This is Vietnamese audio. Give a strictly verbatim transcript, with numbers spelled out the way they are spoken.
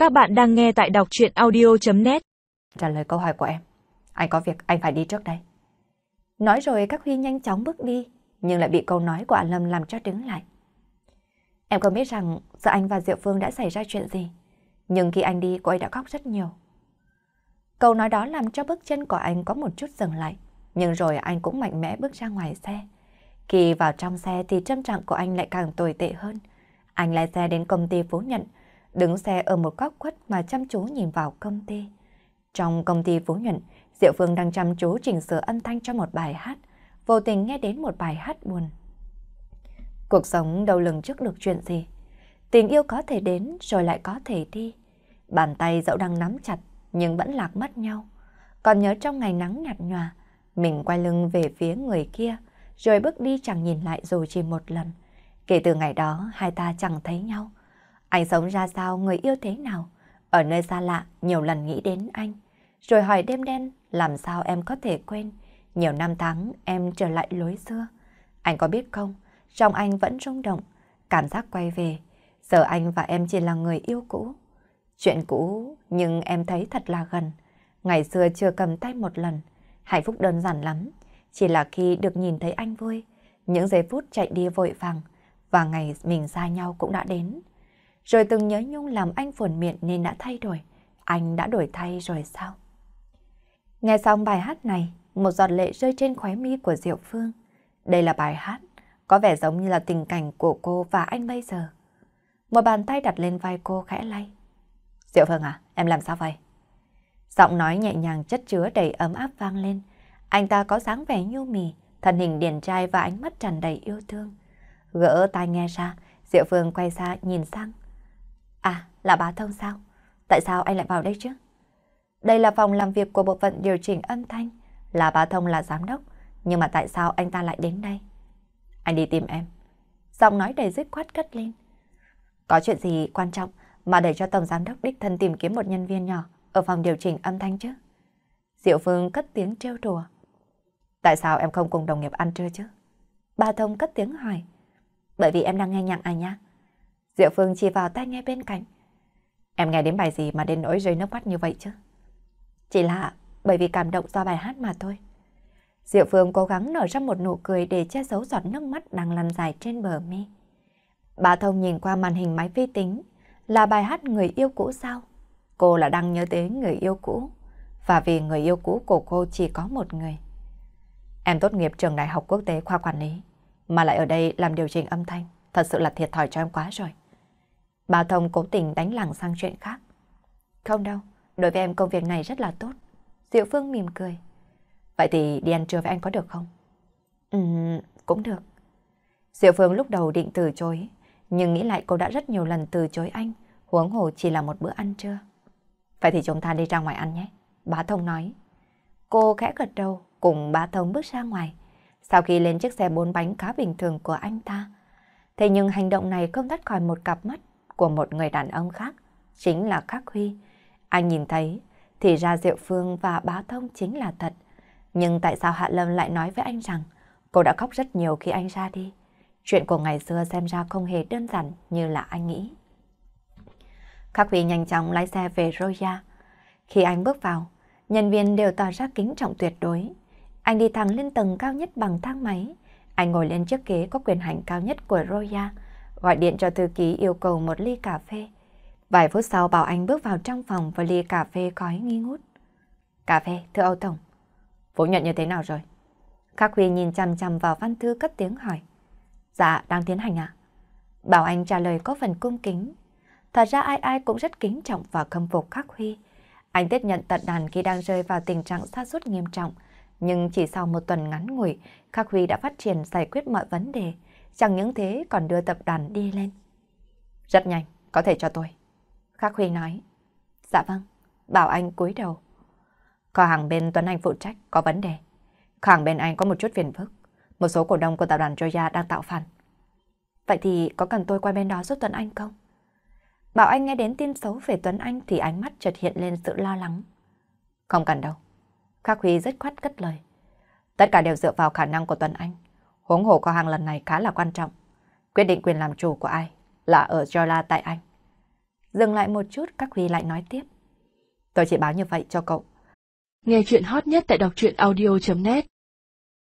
Các bạn đang nghe tại đọc truyện audio chấm net. Trả lời câu hỏi của em. Anh có việc, anh phải đi trước đây. Nói rồi các Huy nhanh chóng bước đi, nhưng lại bị câu nói của An Lâm làm cho đứng lại. Em không biết rằng giữa anh và Diệu Phương đã xảy ra chuyện gì, nhưng khi anh đi cô ấy đã khóc rất nhiều. Câu nói đó làm cho bước chân của anh có một chút dừng lại, nhưng rồi anh cũng mạnh mẽ bước ra ngoài xe. Khi vào trong xe thì tâm trạng của anh lại càng tồi tệ hơn. Anh lái xe đến công ty Phú Nhuận, đứng xe ở một góc khuất mà chăm chú nhìn vào công ty. Trong công ty Phú Nhuận, Diệu Phương đang chăm chú chỉnh sửa âm thanh cho một bài hát, vô tình nghe đến một bài hát buồn. Cuộc sống đâu lường trước được chuyện gì. Tình yêu có thể đến rồi lại có thể đi. Bàn tay dẫu đang nắm chặt nhưng vẫn lạc mất nhau. Còn nhớ trong ngày nắng nhạt nhòa, mình quay lưng về phía người kia, rồi bước đi chẳng nhìn lại dù chỉ một lần. Kể từ ngày đó, hai ta chẳng thấy nhau. Anh sống ra sao, người yêu thế nào? Ở nơi xa lạ, nhiều lần nghĩ đến anh. Rồi hỏi đêm đen, làm sao em có thể quên? Nhiều năm tháng, em trở lại lối xưa. Anh có biết không, trong anh vẫn rung động, cảm giác quay về. Giờ anh và em chỉ là người yêu cũ. Chuyện cũ, nhưng em thấy thật là gần. Ngày xưa chưa cầm tay một lần. Hạnh phúc đơn giản lắm. Chỉ là khi được nhìn thấy anh vui, những giây phút chạy đi vội vàng, và ngày mình xa nhau cũng đã đến. Rồi từng nhớ nhung làm anh buồn miệng nên đã thay đổi. Anh đã đổi thay rồi sao? Nghe xong bài hát này, một giọt lệ rơi trên khóe mi của Diệu Phương. Đây là bài hát, có vẻ giống như là tình cảnh của cô và anh bây giờ. Một bàn tay đặt lên vai cô khẽ lay. Diệu Phương à, em làm sao vậy? Giọng nói nhẹ nhàng chất chứa đầy ấm áp vang lên. Anh ta có dáng vẻ nhu mì, thân hình điển trai và ánh mắt tràn đầy yêu thương. Gỡ tai nghe ra, Diệu Phương quay ra nhìn sang. À, là Bá Thông sao? Tại sao anh lại vào đây chứ? Đây là phòng làm việc của bộ phận điều chỉnh âm thanh. Là Bá Thông là giám đốc, nhưng mà tại sao anh ta lại đến đây? Anh đi tìm em. Giọng nói đầy dứt khoát cất lên. Có chuyện gì quan trọng mà để cho tổng giám đốc đích thân tìm kiếm một nhân viên nhỏ ở phòng điều chỉnh âm thanh chứ? Diệu Phương cất tiếng trêu đùa. Tại sao em không cùng đồng nghiệp ăn trưa chứ? Bá Thông cất tiếng hỏi. Bởi vì em đang nghe nhạc à nhá. Diệu Phương chỉ vào tai nghe bên cạnh. Em nghe đến bài gì mà đến nỗi rơi nước mắt như vậy chứ? Chỉ là bởi vì cảm động do bài hát mà thôi. Diệu Phương cố gắng nở ra một nụ cười để che giấu giọt nước mắt đang lăn dài trên bờ mi. Bá Thông nhìn qua màn hình máy vi tính. Là bài hát Người yêu cũ sao? Cô là đang nhớ đến người yêu cũ. Và vì người yêu cũ của cô chỉ có một người. Em tốt nghiệp trường đại học quốc tế khoa quản lý, mà lại ở đây làm điều chỉnh âm thanh. Thật sự là thiệt thòi cho em quá rồi. Bá Thông cố tình đánh lảng sang chuyện khác. Không đâu, đối với em công việc này rất là tốt. Diệu Phương mỉm cười. Vậy thì đi ăn trưa với anh có được không? Ừm, cũng được. Diệu Phương lúc đầu định từ chối, nhưng nghĩ lại cô đã rất nhiều lần từ chối anh, huống hồ chỉ là một bữa ăn trưa. Vậy thì chúng ta đi ra ngoài ăn nhé, Bá Thông nói. Cô khẽ gật đầu, cùng Bá Thông bước ra ngoài. Sau khi lên chiếc xe bốn bánh khá bình thường của anh ta, thế nhưng hành động này không thoát khỏi một cặp mắt của một người đàn ông khác, chính là Khắc Huy. Anh nhìn thấy, thì ra Diệu Phương và Bá Thông chính là thật. Nhưng tại sao Hạ Lâm lại nói với anh rằng cô đã khóc rất nhiều khi anh ra đi? Chuyện của ngày xưa xem ra không hề đơn giản như là anh nghĩ. Khắc Huy nhanh chóng lái xe về Roya. Khi anh bước vào, nhân viên đều tỏ ra kính trọng tuyệt đối. Anh đi thẳng lên tầng cao nhất bằng thang máy. Anh ngồi lên chiếc ghế có quyền hành cao nhất của Roya, gọi điện cho thư ký yêu cầu một ly cà phê. Vài phút sau bảo anh bước vào trong phòng với ly cà phê khói nghi ngút. Cà phê, thưa Âu Tổng. Phú Nhuận như thế nào rồi? Khắc Huy nhìn chằm chằm vào văn thư cất tiếng hỏi. Dạ, đang tiến hành ạ. Bảo anh trả lời có phần cung kính. Thật ra ai ai cũng rất kính trọng và khâm phục Khắc Huy. Anh tiếp nhận tận đàn khi đang rơi vào tình trạng sa sút nghiêm trọng. Nhưng chỉ sau một tuần ngắn ngủi, Khắc Huy đã phát triển giải quyết mọi vấn đề. Chẳng những thế còn đưa tập đoàn đi lên. Rất nhanh, có thể cho tôi. Khắc Huy nói. Dạ vâng, bảo anh cúi đầu. Kho hàng bên Tuấn Anh phụ trách có vấn đề. Kho hàng bên anh có một chút phiền phức. Một số cổ đông của tập đoàn Joya đang tạo phản. Vậy thì có cần tôi qua bên đó giúp Tuấn Anh không? Bảo anh nghe đến tin xấu về Tuấn Anh thì ánh mắt chợt hiện lên sự lo lắng. Không cần đâu. Khắc Huy rất khoát cất lời. Tất cả đều dựa vào khả năng của Tuấn Anh. Huống hồ kho hàng lần này khá là quan trọng. Quyết định quyền làm chủ của ai là ở Jola tại anh. Dừng lại một chút, Các Huy lại nói tiếp. Tôi chỉ báo như vậy cho cậu. Nghe chuyện hot nhất tại đọc truyện audio chấm net